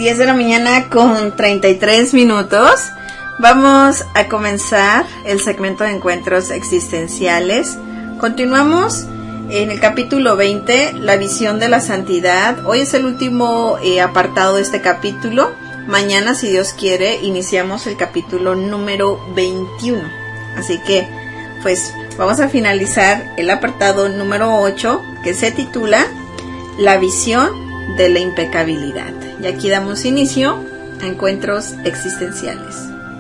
10 de la mañana con 33 minutos. Vamos a comenzar el segmento de encuentros existenciales. Continuamos en el capítulo 20, la visión de la santidad. Hoy es el último apartado de este capítulo. Mañana, si Dios quiere, iniciamos el capítulo número 21. Así que, pues, vamos a finalizar el apartado número 8, que se titula La visión de la impecabilidad. Y aquí damos inicio a encuentros existenciales.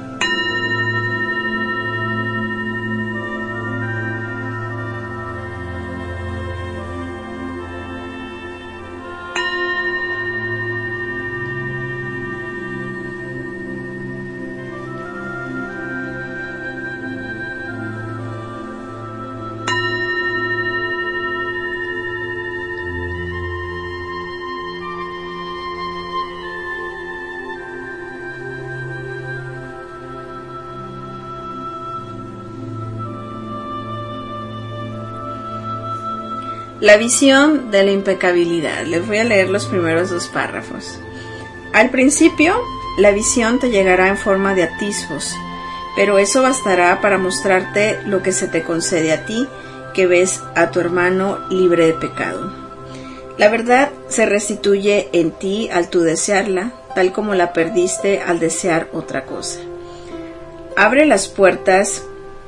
La visión de la impecabilidad. Les voy a leer los primeros dos párrafos. Al principio, la visión te llegará en forma de atisbos, pero eso bastará para mostrarte lo que se te concede a ti, que ves a tu hermano libre de pecado. La verdad se restituye en ti al tú desearla, tal como la perdiste al desear otra cosa. Abre las puertas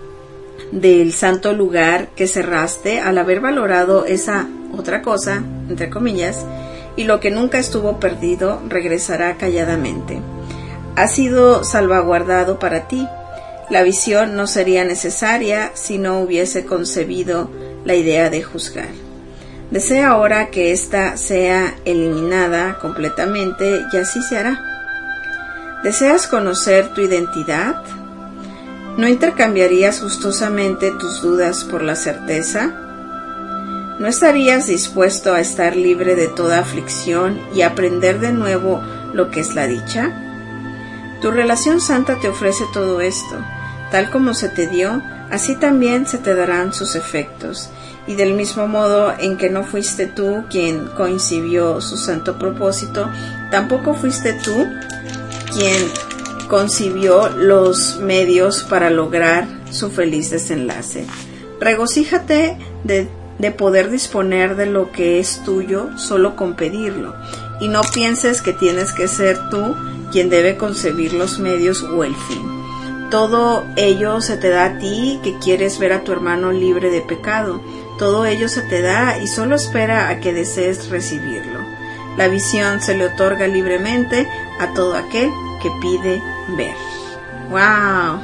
del santo lugar que cerraste al haber valorado esa otra cosa, entre comillas, y lo que nunca estuvo perdido regresará calladamente. Ha sido salvaguardado para ti. La visión no sería necesaria si no hubiese concebido la idea de juzgar. Desea ahora que ésta sea eliminada completamente y así se hará. ¿Deseas conocer tu identidad? ¿No intercambiarías gustosamente tus dudas por la certeza? ¿No estarías dispuesto a estar libre de toda aflicción y aprender de nuevo lo que es la dicha? Tu relación santa te ofrece todo esto. Tal como se te dio, así también se te darán sus efectos. Y del mismo modo en que no fuiste tú quien concibió su santo propósito, tampoco fuiste tú quien concibió los medios para lograr su feliz desenlace. Regocíjate de poder disponer de lo que es tuyo solo con pedirlo, y no pienses que tienes que ser tú quien debe concebir los medios o el fin. Todo ello se te da a ti que quieres ver a tu hermano libre de pecado. Todo ello se te da y solo espera a que desees recibirlo. La visión se le otorga libremente a todo aquel que pide ver. ¡Wow!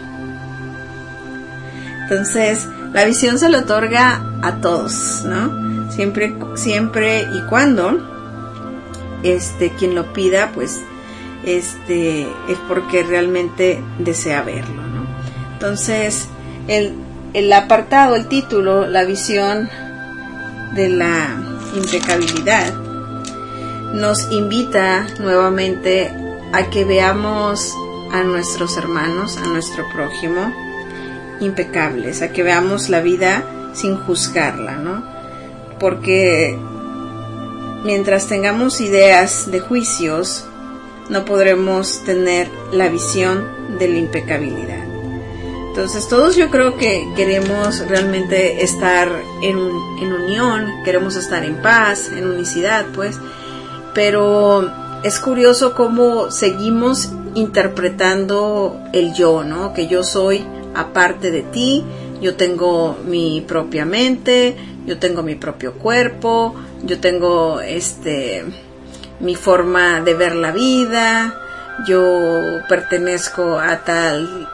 Entonces, la visión se le otorga a todos, ¿no? Siempre y cuando quien lo pida, pues es porque realmente desea verlo, ¿no? Entonces, el apartado, el título, la visión de la impecabilidad, nos invita nuevamente a que veamos a nuestros hermanos, a nuestro prójimo, impecables, a que veamos la vida sin juzgarla, ¿no? Porque mientras tengamos ideas de juicios, no podremos tener la visión de la impecabilidad. Entonces, todos yo creo que queremos realmente estar en unión, queremos estar en paz, en unicidad, pues, pero es curioso cómo seguimos interpretando el yo, ¿no? Que yo soy aparte de ti, yo tengo mi propia mente, yo tengo mi propio cuerpo, yo tengo mi forma de ver la vida, yo pertenezco a tal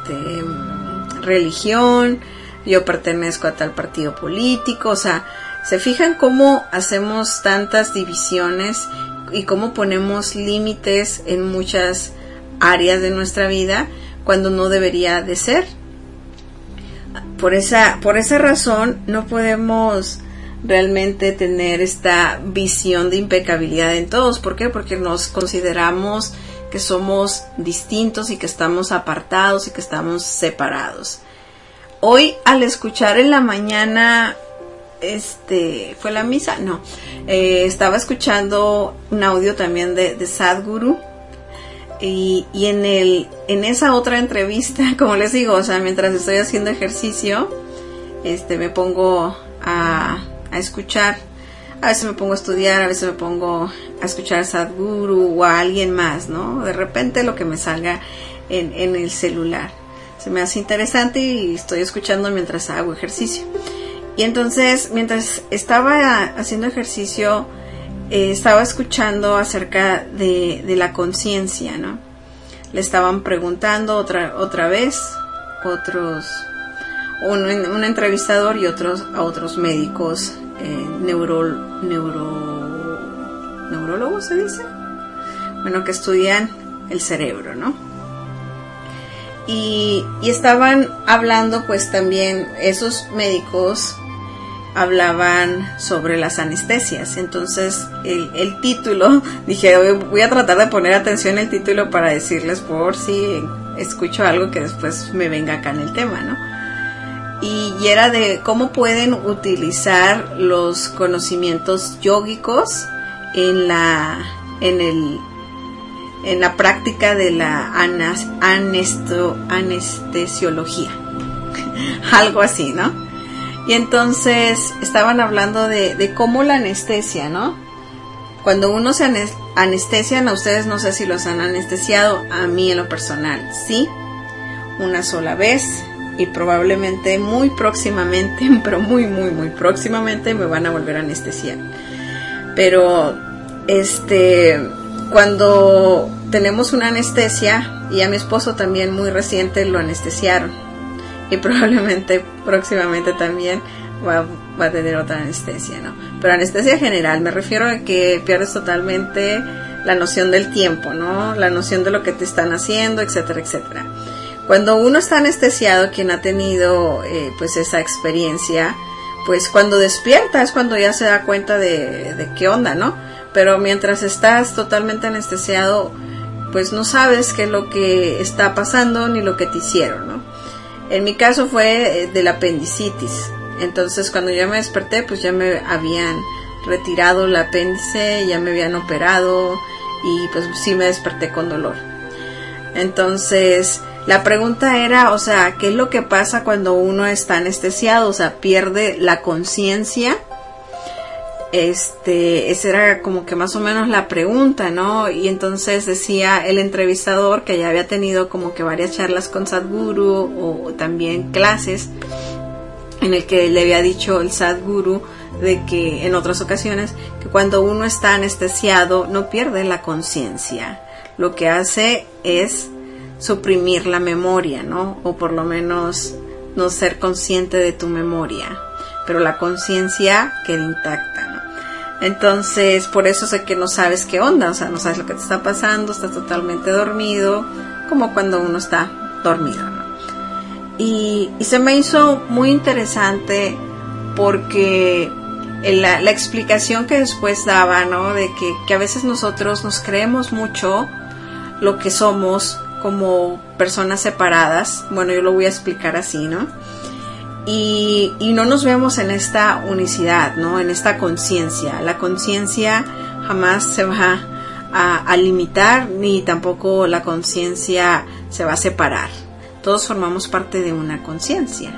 religión, yo pertenezco a tal partido político. O sea, ¿se fijan cómo hacemos tantas divisiones y cómo ponemos límites en muchas áreas de nuestra vida cuando no debería de ser? Por esa razón no podemos realmente tener esta visión de impecabilidad en todos. ¿Por qué? Porque nos consideramos que somos distintos y que estamos apartados y que estamos separados. Hoy, al escuchar en la mañana, ¿fue la misa? No, estaba escuchando un audio también de Sadhguru, Y en esa otra entrevista, como les digo, o sea, mientras estoy haciendo ejercicio, me pongo a escuchar. A veces me pongo a estudiar, a veces me pongo a escuchar a Sadhguru o a alguien más, ¿no? De repente lo que me salga en el celular. Se me hace interesante y estoy escuchando mientras hago ejercicio. Y entonces, mientras estaba haciendo ejercicio, estaba escuchando acerca de la conciencia, ¿no? Le estaban preguntando otra vez un entrevistador y a otros médicos, neurólogos se dice, bueno, que estudian el cerebro, ¿no? Y estaban hablando, pues también esos médicos hablaban sobre las anestesias. Entonces el título, dije, voy a tratar de poner atención al título para decirles por si escucho algo que después me venga acá en el tema, ¿no? Y era de cómo pueden utilizar los conocimientos yógicos en la práctica de la anestesiología. Algo así, ¿no? Y entonces estaban hablando de cómo la anestesia, ¿no? Cuando uno se anestesian, a ustedes no sé si los han anestesiado, a mí en lo personal, sí, una sola vez. Y probablemente muy próximamente, pero muy próximamente me van a volver a anestesiar. Pero cuando tenemos una anestesia, y a mi esposo también muy reciente lo anestesiaron, y probablemente próximamente también va a tener otra anestesia, ¿no? Pero anestesia general, me refiero a que pierdes totalmente la noción del tiempo, ¿no? La noción de lo que te están haciendo, etcétera, etcétera. Cuando uno está anestesiado, quien ha tenido pues esa experiencia, pues cuando despierta es cuando ya se da cuenta de qué onda, ¿no? Pero mientras estás totalmente anestesiado, pues no sabes qué es lo que está pasando ni lo que te hicieron, ¿no? En mi caso fue de la apendicitis. Entonces cuando ya me desperté, pues ya me habían retirado el apéndice, ya me habían operado y pues sí me desperté con dolor. Entonces la pregunta era, o sea, ¿qué es lo que pasa cuando uno está anestesiado? O sea, pierde la conciencia. Esa era como que más o menos la pregunta, ¿no? Y entonces decía el entrevistador que ya había tenido como que varias charlas con Sadhguru o también clases en el que le había dicho el Sadhguru de que en otras ocasiones que cuando uno está anestesiado no pierde la conciencia. Lo que hace es suprimir la memoria, ¿no? O por lo menos no ser consciente de tu memoria, pero la conciencia queda intacta, ¿no? Entonces, por eso sé que no sabes qué onda, o sea, no sabes lo que te está pasando, estás totalmente dormido, como cuando uno está dormido, ¿no? Y se me hizo muy interesante porque la explicación que después daba, ¿no? De que a veces nosotros nos creemos mucho lo que somos como personas separadas. Bueno, yo lo voy a explicar así, ¿no? Y no nos vemos en esta unicidad, ¿no? En esta conciencia. La conciencia jamás se va a limitar, ni tampoco la conciencia se va a separar. Todos formamos parte de una conciencia.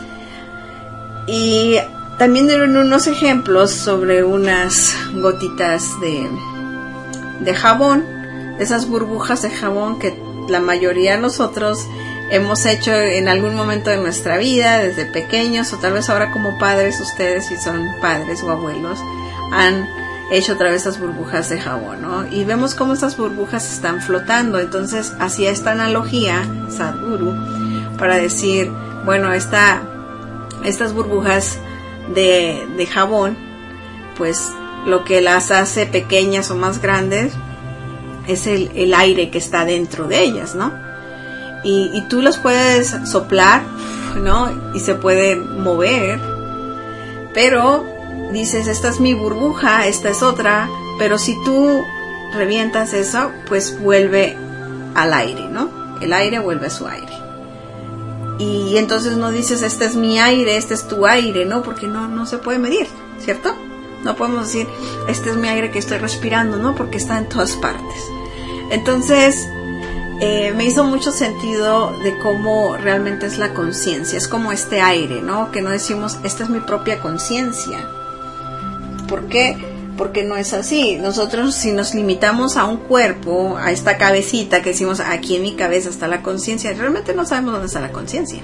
Y también dieron unos ejemplos sobre unas gotitas de jabón, esas burbujas de jabón que la mayoría de nosotros hemos hecho en algún momento de nuestra vida, desde pequeños, o tal vez ahora como padres, ustedes si son padres o abuelos, han hecho otra vez estas burbujas de jabón, ¿no? Y vemos cómo estas burbujas están flotando. Entonces hacía esta analogía Sadhguru para decir, bueno, estas burbujas de jabón, pues lo que las hace pequeñas o más grandes es el aire que está dentro de ellas, ¿no? Y tú las puedes soplar, ¿no? Y se pueden mover, pero dices, esta es mi burbuja, esta es otra, pero si tú revientas eso, pues vuelve al aire, ¿no? El aire vuelve a su aire. Y entonces no dices, este es mi aire, este es tu aire, ¿no? Porque no se puede medir, ¿cierto? No podemos decir, este es mi aire que estoy respirando, ¿no? Porque está en todas partes. Entonces, me hizo mucho sentido de cómo realmente es la conciencia. Es como este aire, ¿no? Que no decimos, esta es mi propia conciencia. ¿Por qué? Porque no es así. Nosotros, si nos limitamos a un cuerpo, a esta cabecita que decimos, aquí en mi cabeza está la conciencia, realmente no sabemos dónde está la conciencia.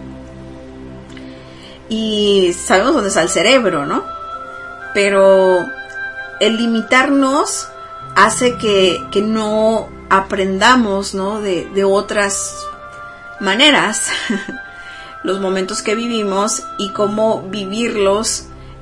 Y sabemos dónde está el cerebro, ¿no? Pero el limitarnos hace que no aprendamos, ¿no? De otras maneras los momentos que vivimos y cómo vivirlos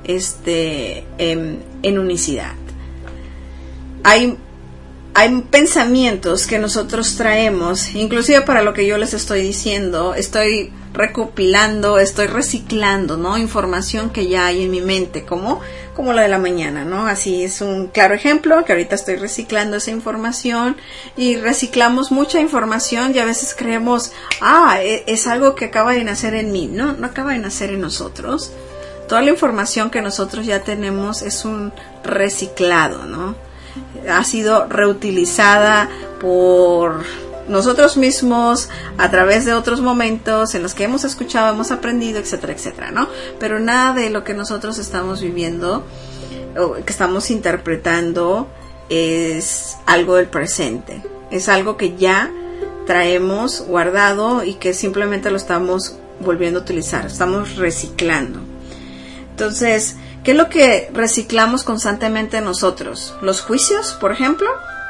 en unicidad. Hay pensamientos que nosotros traemos, inclusive para lo que yo les estoy diciendo, estoy recopilando, estoy reciclando, ¿no? Información que ya hay en mi mente, como la de la mañana, ¿no? Así es un claro ejemplo, que ahorita estoy reciclando esa información y reciclamos mucha información y a veces creemos, es algo que acaba de nacer en mí. No acaba de nacer en nosotros. Toda la información que nosotros ya tenemos es un reciclado, ¿no? Ha sido reutilizada por nosotros mismos a través de otros momentos en los que hemos escuchado, hemos aprendido, etcétera, etcétera, ¿no? Pero nada de lo que nosotros estamos viviendo o que estamos interpretando es algo del presente. Es algo que ya traemos guardado y que simplemente lo estamos volviendo a utilizar, estamos reciclando. Entonces, ¿qué es lo que reciclamos constantemente nosotros? ¿Los juicios, por ejemplo?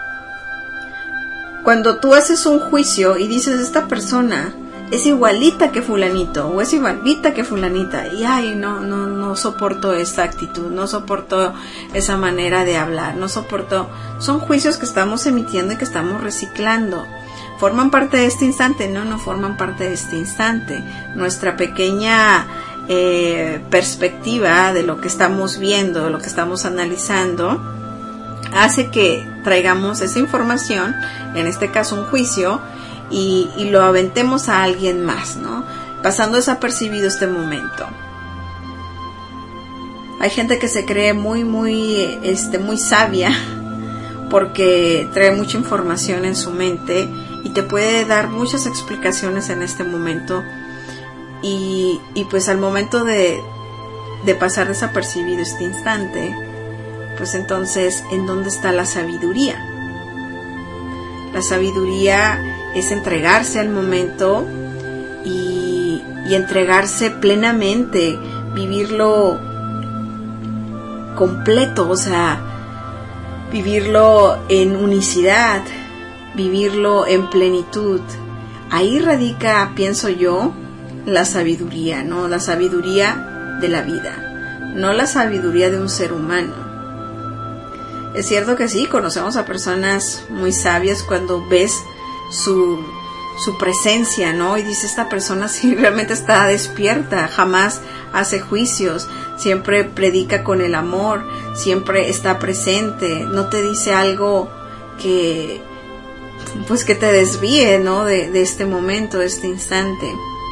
Cuando tú haces un juicio y dices, esta persona es igualita que fulanito o es igualita que fulanita, y no soporto esta actitud, no soporto esa manera de hablar, no soporto. Son juicios que estamos emitiendo y que estamos reciclando. ¿Forman parte de este instante? No forman parte de este instante. Nuestra pequeña perspectiva de lo que estamos viendo, de lo que estamos analizando, hace que traigamos esa información, en este caso un juicio, y lo aventemos a alguien más, ¿no? Pasando desapercibido este momento. Hay gente que se cree muy sabia porque trae mucha información en su mente y te puede dar muchas explicaciones en este momento. Y pues al momento de pasar desapercibido este instante, pues entonces, ¿en dónde está la sabiduría? La sabiduría es entregarse al momento y entregarse plenamente, vivirlo completo, o sea, vivirlo en unicidad, vivirlo en plenitud. Ahí radica, pienso yo, la sabiduría, ¿no? La sabiduría de la vida, no la sabiduría de un ser humano. Es cierto que sí, conocemos a personas muy sabias cuando ves su presencia, ¿no? Y dice, esta persona sí realmente está despierta, jamás hace juicios, siempre predica con el amor, siempre está presente, no te dice algo que te desvíe, ¿no? De este momento, de este instante.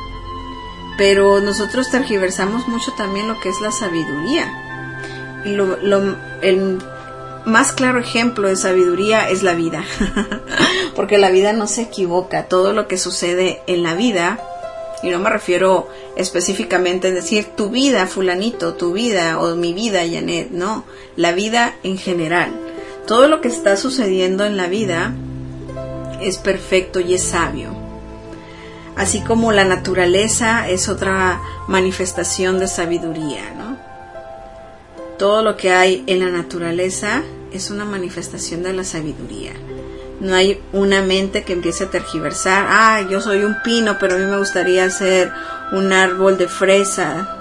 Pero nosotros tergiversamos mucho también lo que es la sabiduría. Y el más claro ejemplo de sabiduría es la vida. Porque la vida no se equivoca. Todo lo que sucede en la vida, y no me refiero específicamente en decir tu vida, fulanito, tu vida o mi vida, Janet, no. La vida en general. Todo lo que está sucediendo en la vida es perfecto y es sabio. Así como la naturaleza es otra manifestación de sabiduría, ¿no? Todo lo que hay en la naturaleza es una manifestación de la sabiduría. No hay una mente que empiece a tergiversar. Yo soy un pino, pero a mí me gustaría ser un árbol de fresa.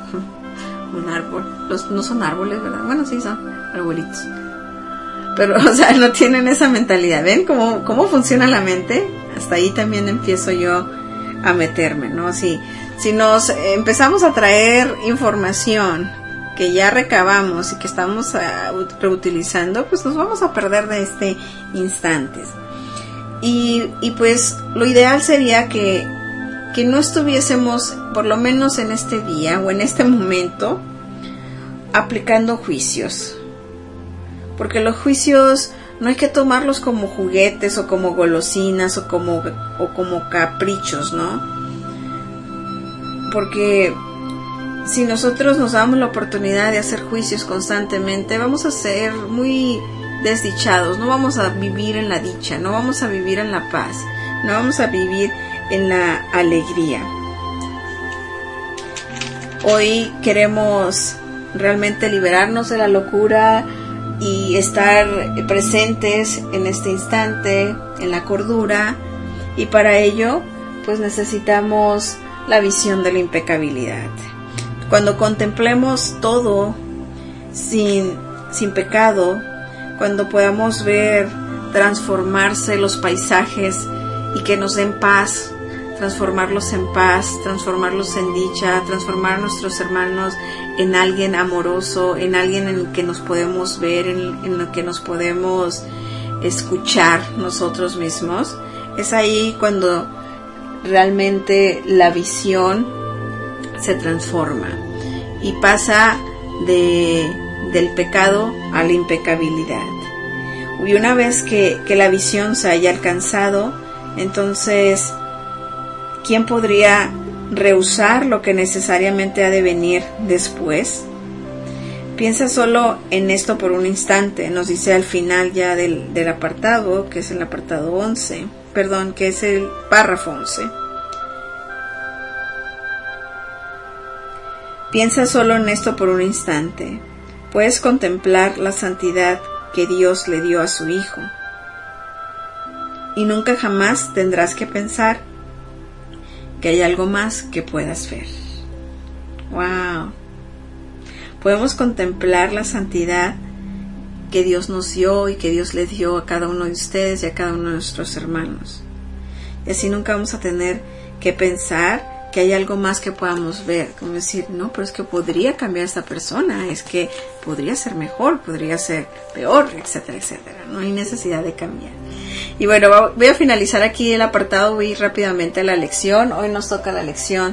Un árbol. No son árboles, ¿verdad? Bueno, sí son arbolitos. Pero, o sea, no tienen esa mentalidad. ¿Ven cómo funciona la mente? Hasta ahí también empiezo yo a meterme, ¿no? Si nos empezamos a traer información que ya recabamos y que estamos reutilizando, pues nos vamos a perder de este instante. Y pues lo ideal sería que no estuviésemos, por lo menos en este día o en este momento, aplicando juicios. Porque los juicios no hay que tomarlos como juguetes o como golosinas o como caprichos, ¿no? Porque si nosotros nos damos la oportunidad de hacer juicios constantemente, vamos a ser muy desdichados, no vamos a vivir en la dicha, no vamos a vivir en la paz, no vamos a vivir en la alegría. Hoy queremos realmente liberarnos de la locura y estar presentes en este instante, en la cordura, y para ello pues necesitamos la visión de la impecabilidad. Cuando contemplemos todo sin pecado, cuando podamos ver transformarse los paisajes y que nos den paz, transformarlos en paz, transformarlos en dicha, transformar a nuestros hermanos en alguien amoroso, en alguien en el que nos podemos ver, en el que nos podemos escuchar nosotros mismos, es ahí cuando realmente la visión se transforma y pasa del pecado a la impecabilidad. Y una vez que la visión se haya alcanzado, entonces ¿quién podría rehusar lo que necesariamente ha de venir después? Piensa solo en esto por un instante, nos dice al final ya del apartado, que es el apartado 11, que es el párrafo 11. Piensa solo en esto por un instante. Puedes contemplar la santidad que Dios le dio a su Hijo. Y nunca jamás tendrás que pensar que hay algo más que puedas ver. ¡Wow! Podemos contemplar la santidad que Dios nos dio y que Dios le dio a cada uno de ustedes y a cada uno de nuestros hermanos. Y así nunca vamos a tener que pensar que hay algo más que podamos ver, como decir, no, pero es que podría cambiar esta persona, es que podría ser mejor, podría ser peor, etcétera, etcétera. No hay necesidad de cambiar. Y bueno, voy a finalizar aquí el apartado, voy a ir rápidamente a la lección. Hoy nos toca la lección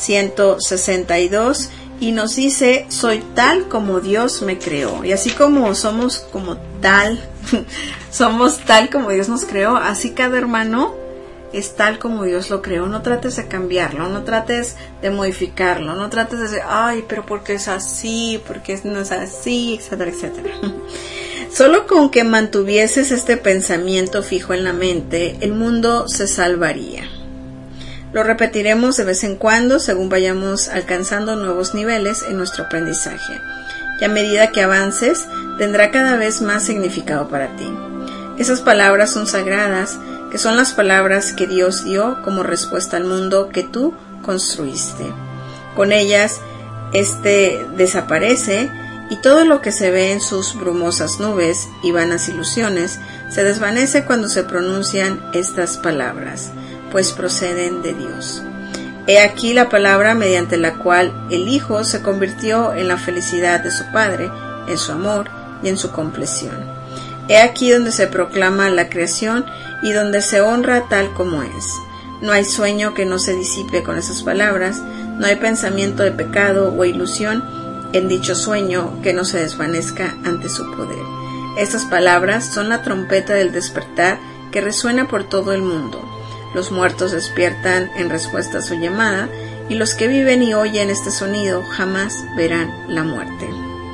162 y nos dice, soy tal como Dios me creó. Y así como somos como tal, somos tal como Dios nos creó, así cada hermano es tal como Dios lo creó. No trates de cambiarlo, no trates de modificarlo, no trates de decir, ay, pero porque es así, porque no es así, etcétera, etcétera. Solo con que mantuvieses este pensamiento fijo en la mente, el mundo se salvaría. Lo repetiremos de vez en cuando según vayamos alcanzando nuevos niveles en nuestro aprendizaje. Y a medida que avances, tendrá cada vez más significado para ti. Esas palabras son sagradas, que son las palabras que Dios dio como respuesta al mundo que tú construiste. Con ellas, desaparece y todo lo que se ve en sus brumosas nubes y vanas ilusiones se desvanece cuando se pronuncian estas palabras, pues proceden de Dios. He aquí la palabra mediante la cual el Hijo se convirtió en la felicidad de su Padre, en su amor y en su compleción. He aquí donde se proclama la creación y donde se honra tal como es. No hay sueño que no se disipe con esas palabras, no hay pensamiento de pecado o ilusión en dicho sueño que no se desvanezca ante su poder. Estas palabras son la trompeta del despertar que resuena por todo el mundo. Los muertos despiertan en respuesta a su llamada, y los que viven y oyen este sonido jamás verán la muerte.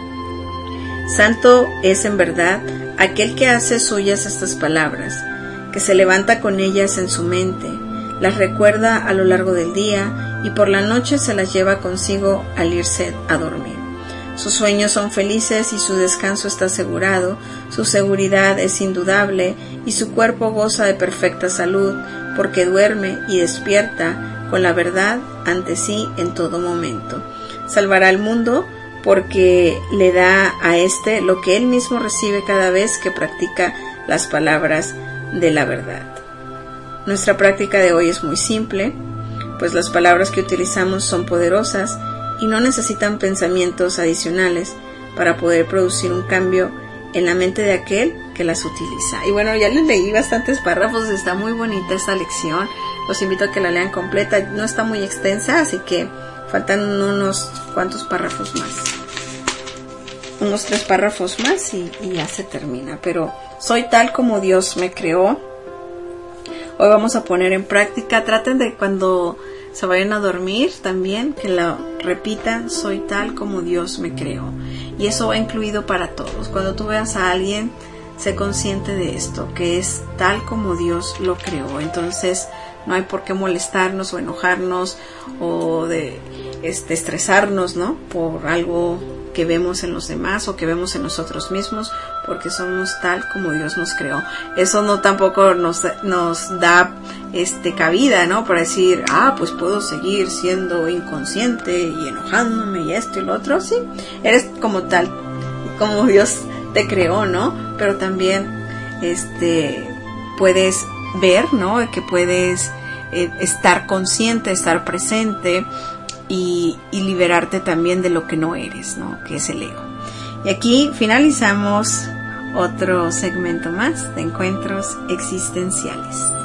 Santo es en verdad aquel que hace suyas estas palabras, que se levanta con ellas en su mente, las recuerda a lo largo del día y por la noche se las lleva consigo al irse a dormir. Sus sueños son felices y su descanso está asegurado, su seguridad es indudable y su cuerpo goza de perfecta salud, porque duerme y despierta con la verdad ante sí en todo momento. Salvará al mundo porque le da a éste lo que él mismo recibe cada vez que practica las palabras de la verdad. Nuestra práctica de hoy es muy simple, pues las palabras que utilizamos son poderosas y no necesitan pensamientos adicionales para poder producir un cambio en la mente de aquel que las utiliza. Y bueno, ya les leí bastantes párrafos, está muy bonita esta lección, los invito a que la lean completa, no está muy extensa, así que faltan unos cuantos párrafos más, unos 3 párrafos más y ya se termina, pero soy tal como Dios me creó. Hoy vamos a poner en práctica, traten de cuando se vayan a dormir también, que lo repitan, soy tal como Dios me creó. Y eso va incluido para todos. Cuando tú veas a alguien, sé consciente de esto, que es tal como Dios lo creó. Entonces no hay por qué molestarnos o enojarnos o de estresarnos, ¿no? Por algo que vemos en los demás o que vemos en nosotros mismos, porque somos tal como Dios nos creó. Eso no tampoco nos da cabida, ¿no? Para decir, pues puedo seguir siendo inconsciente y enojándome y esto y lo otro. Sí, eres como tal, como Dios te creó, ¿no? Pero también puedes ver, ¿no? Que puedes estar consciente, estar presente y liberarte también de lo que no eres, ¿no? Que es el ego. Y aquí finalizamos otro segmento más de Encuentros Existenciales.